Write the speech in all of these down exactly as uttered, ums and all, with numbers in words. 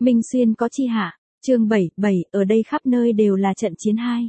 Minh Xuyên có chi hạ, chương bảy, bảy, ở đây khắp nơi đều là trận chiến hai.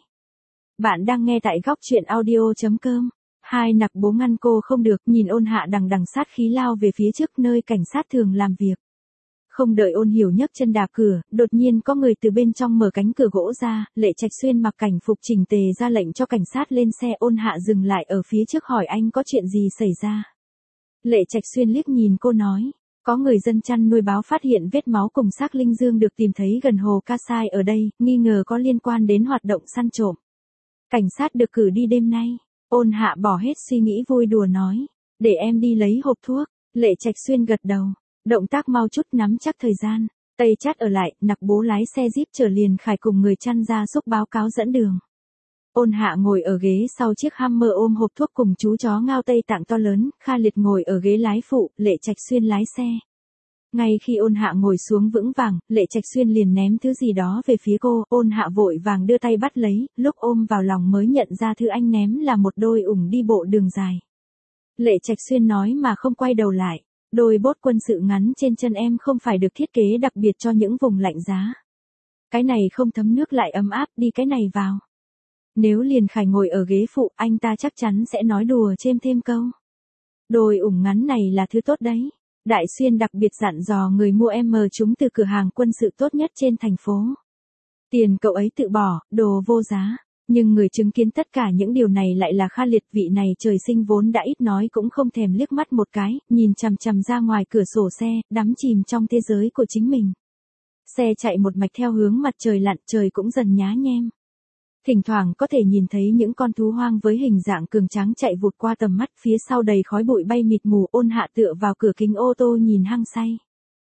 Bạn đang nghe tại góc truyện audio.com. Hai nặc bố ngăn cô không được, nhìn Ôn Hạ đằng đằng sát khí lao về phía trước nơi cảnh sát thường làm việc. Không đợi Ôn Hiểu nhấc chân đạp cửa, đột nhiên có người từ bên trong mở cánh cửa gỗ ra, Lệ Trạch Xuyên mặc cảnh phục chỉnh tề ra lệnh cho cảnh sát lên xe. Ôn Hạ dừng lại ở phía trước hỏi anh có chuyện gì xảy ra. Lệ Trạch Xuyên liếc nhìn cô nói. Có người dân chăn nuôi báo phát hiện vết máu cùng xác linh dương được tìm thấy gần hồ Ca Sai ở đây, nghi ngờ có liên quan đến hoạt động săn trộm. Cảnh sát được cử đi đêm nay. Ôn Hạ bỏ hết suy nghĩ vui đùa nói. Để em đi lấy hộp thuốc. Lệ Trạch Xuyên gật đầu. Động tác mau chút nắm chắc thời gian. Tây Chát ở lại, nặc bố lái xe Jeep chở Liền Khải cùng người chăn ra xúc báo cáo dẫn đường. Ôn Hạ ngồi ở ghế sau chiếc Hummer ôm hộp thuốc cùng chú chó Ngao Tây Tạng to lớn, Kha Liệt ngồi ở ghế lái phụ, Lệ Trạch Xuyên lái xe. Ngay khi Ôn Hạ ngồi xuống vững vàng, Lệ Trạch Xuyên liền ném thứ gì đó về phía cô, Ôn Hạ vội vàng đưa tay bắt lấy, lúc ôm vào lòng mới nhận ra thứ anh ném là một đôi ủng đi bộ đường dài. Lệ Trạch Xuyên nói mà không quay đầu lại, đôi bốt quân sự ngắn trên chân em không phải được thiết kế đặc biệt cho những vùng lạnh giá. Cái này không thấm nước lại ấm áp, đi cái này vào. Nếu Liền Khải ngồi ở ghế phụ, anh ta chắc chắn sẽ nói đùa chêm thêm câu. Đôi ủng ngắn này là thứ tốt đấy. Đại Xuyên đặc biệt dặn dò người mua em mờ chúng từ cửa hàng quân sự tốt nhất trên thành phố. Tiền cậu ấy tự bỏ, đồ vô giá. Nhưng người chứng kiến tất cả những điều này lại là Kha Liệt, vị này trời sinh vốn đã ít nói cũng không thèm liếc mắt một cái, nhìn chằm chằm ra ngoài cửa sổ xe, đắm chìm trong thế giới của chính mình. Xe chạy một mạch theo hướng mặt trời lặn, trời cũng dần nhá nhem. Thỉnh thoảng có thể nhìn thấy những con thú hoang với hình dạng cường tráng chạy vụt qua tầm mắt, phía sau đầy khói bụi bay mịt mù. Ôn Hạ tựa vào cửa kính ô tô nhìn hăng say.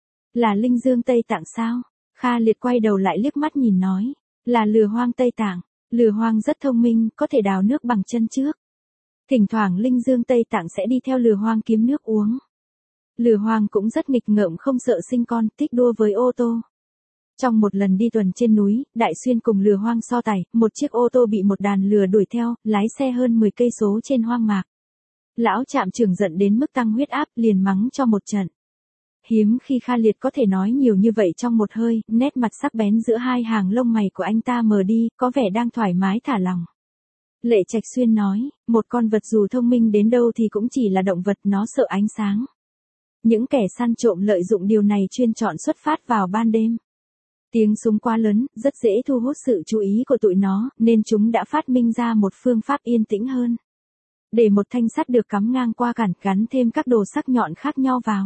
Là linh dương Tây Tạng sao? Kha Liệt quay đầu lại liếc mắt nhìn nói. Là lừa hoang Tây Tạng. Lừa hoang rất thông minh, có thể đào nước bằng chân trước. Thỉnh thoảng linh dương Tây Tạng sẽ đi theo lừa hoang kiếm nước uống. Lừa hoang cũng rất nghịch ngợm, không sợ sinh con, thích đua với ô tô. Trong một lần đi tuần trên núi, Đại Xuyên cùng lừa hoang so tài, một chiếc ô tô bị một đàn lừa đuổi theo, lái xe hơn mười cây số trên hoang mạc. Lão trạm trưởng giận đến mức tăng huyết áp, liền mắng cho một trận. Hiếm khi Kha Liệt có thể nói nhiều như vậy trong một hơi, nét mặt sắc bén giữa hai hàng lông mày của anh ta mờ đi, có vẻ đang thoải mái thả lòng. Lệ Trạch Xuyên nói, một con vật dù thông minh đến đâu thì cũng chỉ là động vật, nó sợ ánh sáng. Những kẻ săn trộm lợi dụng điều này chuyên chọn xuất phát vào ban đêm. Tiếng súng quá lớn, rất dễ thu hút sự chú ý của tụi nó, nên chúng đã phát minh ra một phương pháp yên tĩnh hơn. Để một thanh sắt được cắm ngang qua cản, gắn thêm các đồ sắc nhọn khác nhau vào.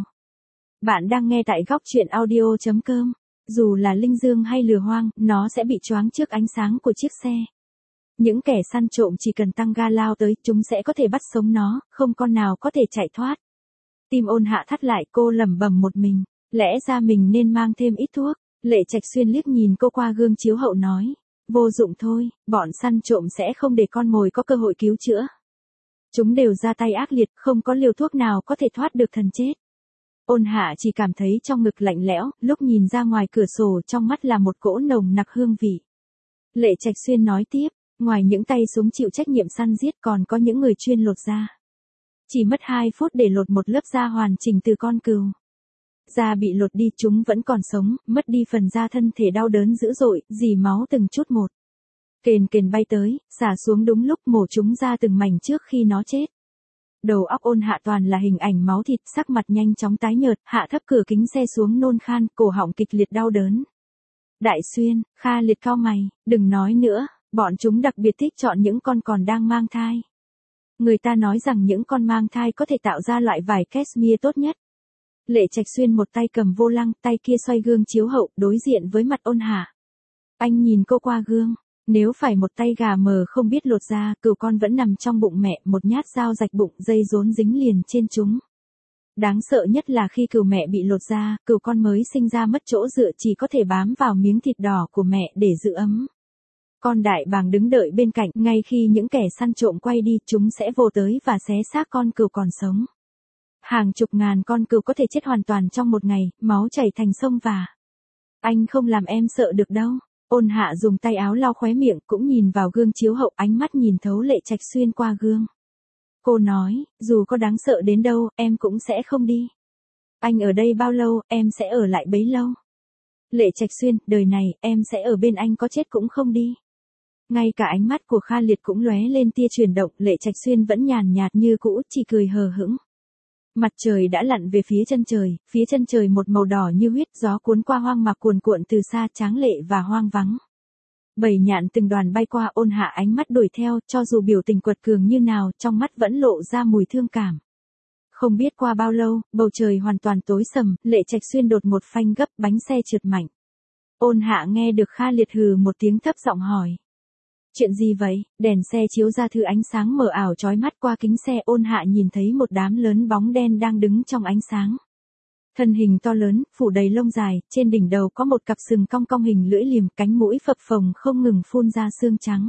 Bạn đang nghe tại góc truyện audio.com. Dù là linh dương hay lừa hoang, nó sẽ bị choáng trước ánh sáng của chiếc xe. Những kẻ săn trộm chỉ cần tăng ga lao tới, chúng sẽ có thể bắt sống nó, không con nào có thể chạy thoát. Tim Ôn Hạ thắt lại, cô lẩm bẩm một mình, lẽ ra mình nên mang thêm ít thuốc. Lệ Trạch Xuyên liếc nhìn cô qua gương chiếu hậu nói, vô dụng thôi, bọn săn trộm sẽ không để con mồi có cơ hội cứu chữa. Chúng đều ra tay ác liệt, không có liều thuốc nào có thể thoát được thần chết. Ôn Hạ chỉ cảm thấy trong ngực lạnh lẽo, lúc nhìn ra ngoài cửa sổ trong mắt là một cỗ nồng nặc hương vị. Lệ Trạch Xuyên nói tiếp, ngoài những tay súng chịu trách nhiệm săn giết còn có những người chuyên lột da. Chỉ mất hai phút để lột một lớp da hoàn chỉnh từ con cừu. Da bị lột đi chúng vẫn còn sống, mất đi phần da thân thể đau đớn dữ dội, rỉ máu từng chút một. Kền kền bay tới, xả xuống đúng lúc mổ chúng ra từng mảnh trước khi nó chết. Đầu óc Ôn Hạ toàn là hình ảnh máu thịt, sắc mặt nhanh chóng tái nhợt, hạ thấp cửa kính xe xuống nôn khan, cổ họng kịch liệt đau đớn. Đại Xuyên, Kha Liệt cau mày, đừng nói nữa, bọn chúng đặc biệt thích chọn những con còn đang mang thai. Người ta nói rằng những con mang thai có thể tạo ra loại vải cashmere tốt nhất. Lệ Trạch Xuyên một tay cầm vô lăng, tay kia xoay gương chiếu hậu, đối diện với mặt Ôn Hạ. Anh nhìn cô qua gương, nếu phải một tay gà mờ không biết lột da, cừu con vẫn nằm trong bụng mẹ, một nhát dao rạch bụng, dây rốn dính liền trên chúng. Đáng sợ nhất là khi cừu mẹ bị lột da, cừu con mới sinh ra mất chỗ dựa, chỉ có thể bám vào miếng thịt đỏ của mẹ để giữ ấm. Con đại bàng đứng đợi bên cạnh, ngay khi những kẻ săn trộm quay đi, chúng sẽ vồ tới và xé xác con cừu còn sống. Hàng chục ngàn con cừu có thể chết hoàn toàn trong một ngày, máu chảy thành sông và. Anh không làm em sợ được đâu. Ôn Hạ dùng tay áo lau khóe miệng, cũng nhìn vào gương chiếu hậu, ánh mắt nhìn thấu Lệ Trạch Xuyên qua gương. Cô nói, dù có đáng sợ đến đâu, em cũng sẽ không đi. Anh ở đây bao lâu, em sẽ ở lại bấy lâu. Lệ Trạch Xuyên, đời này, em sẽ ở bên anh có chết cũng không đi. Ngay cả ánh mắt của Kha Liệt cũng lóe lên tia chuyển động, Lệ Trạch Xuyên vẫn nhàn nhạt như cũ, chỉ cười hờ hững. Mặt trời đã lặn về phía chân trời, phía chân trời một màu đỏ như huyết, gió cuốn qua hoang mạc cuồn cuộn từ xa, tráng lệ và hoang vắng. Bầy nhạn từng đoàn bay qua, Ôn Hạ ánh mắt đuổi theo, cho dù biểu tình quật cường như nào, trong mắt vẫn lộ ra mùi thương cảm. Không biết qua bao lâu, bầu trời hoàn toàn tối sầm, Lệ Trạch Xuyên đột một phanh gấp, bánh xe trượt mạnh. Ôn Hạ nghe được Kha Liệt hừ một tiếng thấp giọng hỏi. Chuyện gì vậy? Đèn xe chiếu ra thứ ánh sáng mờ ảo chói mắt qua kính xe, Ôn Hạ nhìn thấy một đám lớn bóng đen đang đứng trong ánh sáng. Thân hình to lớn, phủ đầy lông dài, trên đỉnh đầu có một cặp sừng cong cong hình lưỡi liềm, cánh mũi phập phồng không ngừng phun ra xương trắng.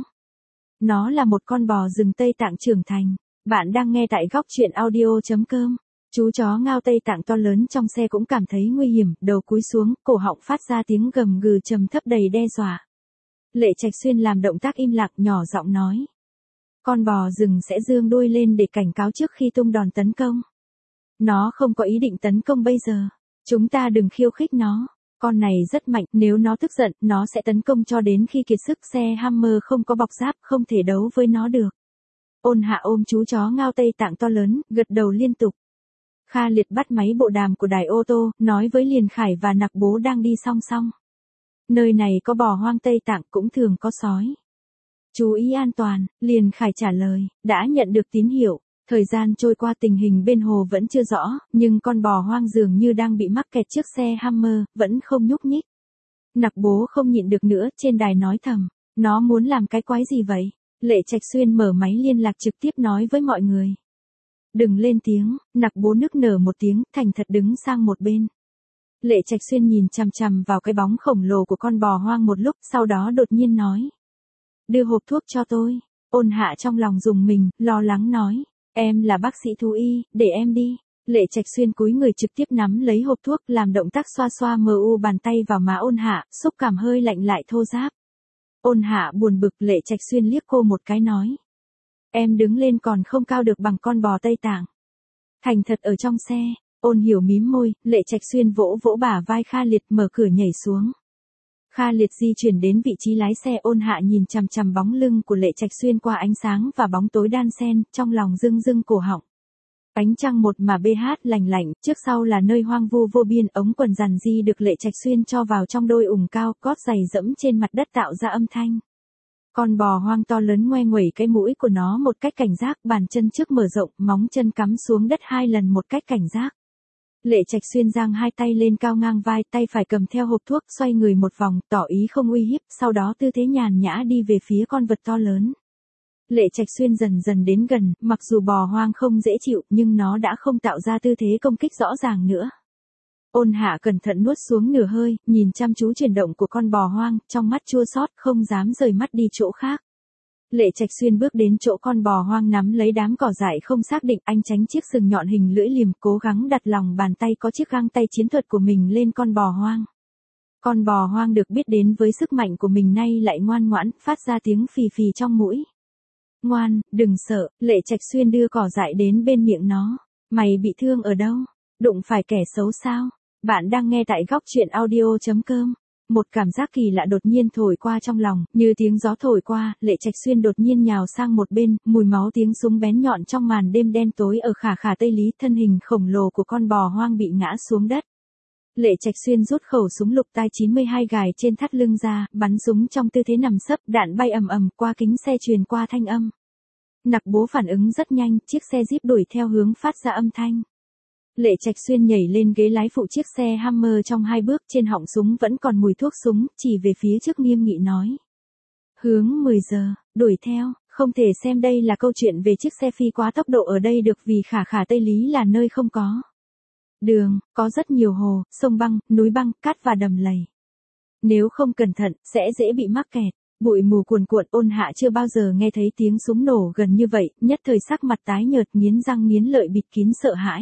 Nó là một con bò rừng Tây Tạng trưởng thành. Bạn đang nghe tại góc truyện audio.com. Chú chó ngao Tây Tạng to lớn trong xe cũng cảm thấy nguy hiểm, đầu cúi xuống, cổ họng phát ra tiếng gầm gừ trầm thấp đầy đe dọa. Lệ Trạch Xuyên làm động tác im lặng, nhỏ giọng nói. Con bò rừng sẽ giương đuôi lên để cảnh cáo trước khi tung đòn tấn công. Nó không có ý định tấn công bây giờ. Chúng ta đừng khiêu khích nó. Con này rất mạnh, nếu nó tức giận, nó sẽ tấn công cho đến khi kiệt sức. Xe Hammer không có bọc giáp, không thể đấu với nó được. Ôn Hạ ôm chú chó ngao Tây Tạng to lớn, gật đầu liên tục. Kha Liệt bắt máy bộ đàm của đài ô tô, nói với Liền Khải và Nặc Bố đang đi song song. Nơi này có bò hoang Tây Tạng, cũng thường có sói. Chú ý an toàn, Liền Khải trả lời, đã nhận được tín hiệu. Thời gian trôi qua, tình hình bên hồ vẫn chưa rõ, nhưng con bò hoang dường như đang bị mắc kẹt trước xe Hammer, vẫn không nhúc nhích. Nặc Bố không nhịn được nữa, trên đài nói thầm, nó muốn làm cái quái gì vậy? Lệ Trạch Xuyên mở máy liên lạc trực tiếp nói với mọi người. Đừng lên tiếng, Nặc Bố nức nở một tiếng, thành thật đứng sang một bên. Lệ Trạch Xuyên nhìn chằm chằm vào cái bóng khổng lồ của con bò hoang một lúc, sau đó đột nhiên nói. Đưa hộp thuốc cho tôi. Ôn Hạ trong lòng rùng mình, lo lắng nói. Em là bác sĩ thú y, để em đi. Lệ Trạch Xuyên cúi người trực tiếp nắm lấy hộp thuốc, làm động tác xoa xoa mờ u bàn tay vào má Ôn Hạ, xúc cảm hơi lạnh lại thô ráp. Ôn Hạ buồn bực, Lệ Trạch Xuyên liếc cô một cái nói. Em đứng lên còn không cao được bằng con bò Tây Tạng. Thành thật ở trong xe. Ôn Hiểu mím môi, Lệ Trạch Xuyên vỗ vỗ bả vai Kha Liệt, mở cửa nhảy xuống. Kha Liệt di chuyển đến vị trí lái xe, Ôn Hạ nhìn chằm chằm bóng lưng của Lệ Trạch Xuyên qua ánh sáng và bóng tối đan xen, trong lòng rưng rưng cổ họng. Ánh trăng một mà bê hát lành lạnh, trước sau là nơi hoang vu vô biên, ống quần rằn di được Lệ Trạch Xuyên cho vào trong đôi ủng cao, gót giày dẫm trên mặt đất tạo ra âm thanh. Con bò hoang to lớn ngoe nguẩy cái mũi của nó một cách cảnh giác, bàn chân trước mở rộng, móng chân cắm xuống đất hai lần một cách cảnh giác. Lệ Trạch Xuyên giang hai tay lên cao ngang vai, tay phải cầm theo hộp thuốc, xoay người một vòng, tỏ ý không uy hiếp, sau đó tư thế nhàn nhã đi về phía con vật to lớn. Lệ Trạch Xuyên dần dần đến gần, mặc dù bò hoang không dễ chịu, nhưng nó đã không tạo ra tư thế công kích rõ ràng nữa. Ôn Hạ cẩn thận nuốt xuống nửa hơi, nhìn chăm chú chuyển động của con bò hoang, trong mắt chua xót, không dám rời mắt đi chỗ khác. Lệ Trạch Xuyên bước đến chỗ con bò hoang nắm lấy đám cỏ dại không xác định, anh tránh chiếc sừng nhọn hình lưỡi liềm, cố gắng đặt lòng bàn tay có chiếc găng tay chiến thuật của mình lên con bò hoang. Con bò hoang được biết đến với sức mạnh của mình nay lại ngoan ngoãn, phát ra tiếng phì phì trong mũi. Ngoan, đừng sợ, Lệ Trạch Xuyên đưa cỏ dại đến bên miệng nó. Mày bị thương ở đâu? Đụng phải kẻ xấu sao? Bạn đang nghe tại góc truyện audio.com. Một cảm giác kỳ lạ đột nhiên thổi qua trong lòng, như tiếng gió thổi qua, Lệ Trạch Xuyên đột nhiên nhào sang một bên, mùi máu tiếng súng bén nhọn trong màn đêm đen tối ở khả khả Tây Lý, thân hình khổng lồ của con bò hoang bị ngã xuống đất. Lệ Trạch Xuyên rút khẩu súng lục tai chín mươi hai gài trên thắt lưng ra, bắn súng trong tư thế nằm sấp, đạn bay ầm ầm qua kính xe truyền qua thanh âm. Nặc Bố phản ứng rất nhanh, chiếc xe Jeep đuổi theo hướng phát ra âm thanh. Lệ Trạch Xuyên nhảy lên ghế lái phụ chiếc xe Hammer trong hai bước, trên họng súng vẫn còn mùi thuốc súng, chỉ về phía trước nghiêm nghị nói. Hướng mười giờ, đuổi theo, không thể xem đây là câu chuyện về chiếc xe phi quá tốc độ ở đây được vì khả khả Tây Lý là nơi không có đường, có rất nhiều hồ, sông băng, núi băng, cát và đầm lầy. Nếu không cẩn thận, sẽ dễ bị mắc kẹt. Bụi mù cuồn cuộn, Ôn Hạ chưa bao giờ nghe thấy tiếng súng nổ gần như vậy, nhất thời sắc mặt tái nhợt, nghiến răng nghiến lợi bịt kín sợ hãi.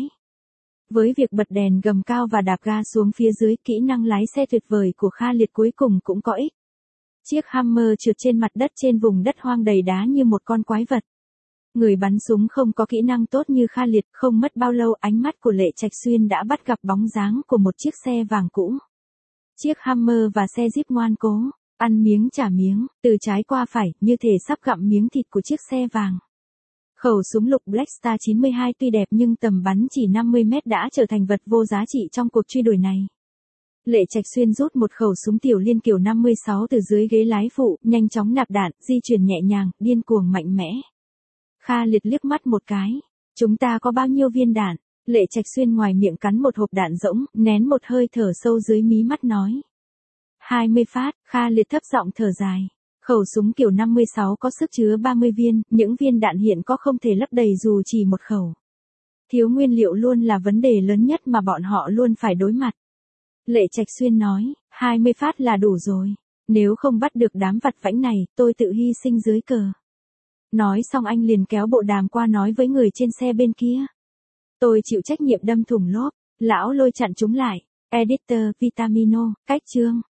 Với việc bật đèn gầm cao và đạp ga xuống phía dưới, kỹ năng lái xe tuyệt vời của Kha Liệt cuối cùng cũng có ích. Chiếc Hammer trượt trên mặt đất trên vùng đất hoang đầy đá như một con quái vật. Người bắn súng không có kỹ năng tốt như Kha Liệt, không mất bao lâu ánh mắt của Lệ Trạch Xuyên đã bắt gặp bóng dáng của một chiếc xe vàng cũ. Chiếc Hammer và xe Jeep ngoan cố, ăn miếng trả miếng, từ trái qua phải, như thể sắp gặm miếng thịt của chiếc xe vàng. Khẩu súng lục Blackstar chín mươi hai tuy đẹp nhưng tầm bắn chỉ năm mươi mét đã trở thành vật vô giá trị trong cuộc truy đuổi này. Lệ Trạch Xuyên rút một khẩu súng tiểu liên kiểu năm mươi sáu từ dưới ghế lái phụ, nhanh chóng nạp đạn, di chuyển nhẹ nhàng, điên cuồng mạnh mẽ. Kha Liệt liếc mắt một cái. Chúng ta có bao nhiêu viên đạn? Lệ Trạch Xuyên ngoài miệng cắn một hộp đạn rỗng, nén một hơi thở sâu dưới mí mắt nói. hai mươi phát, Kha Liệt thấp giọng thở dài. Khẩu súng kiểu năm mươi sáu có sức chứa ba mươi viên, những viên đạn hiện có không thể lấp đầy dù chỉ một khẩu. Thiếu nguyên liệu luôn là vấn đề lớn nhất mà bọn họ luôn phải đối mặt. Lệ Trạch Xuyên nói, hai mươi phát là đủ rồi. Nếu không bắt được đám vặt vãnh này, tôi tự hy sinh dưới cờ. Nói xong anh liền kéo bộ đàm qua nói với người trên xe bên kia. Tôi chịu trách nhiệm đâm thủng lốp, lão Lôi chặn chúng lại. Editor Vitamino, cách chương.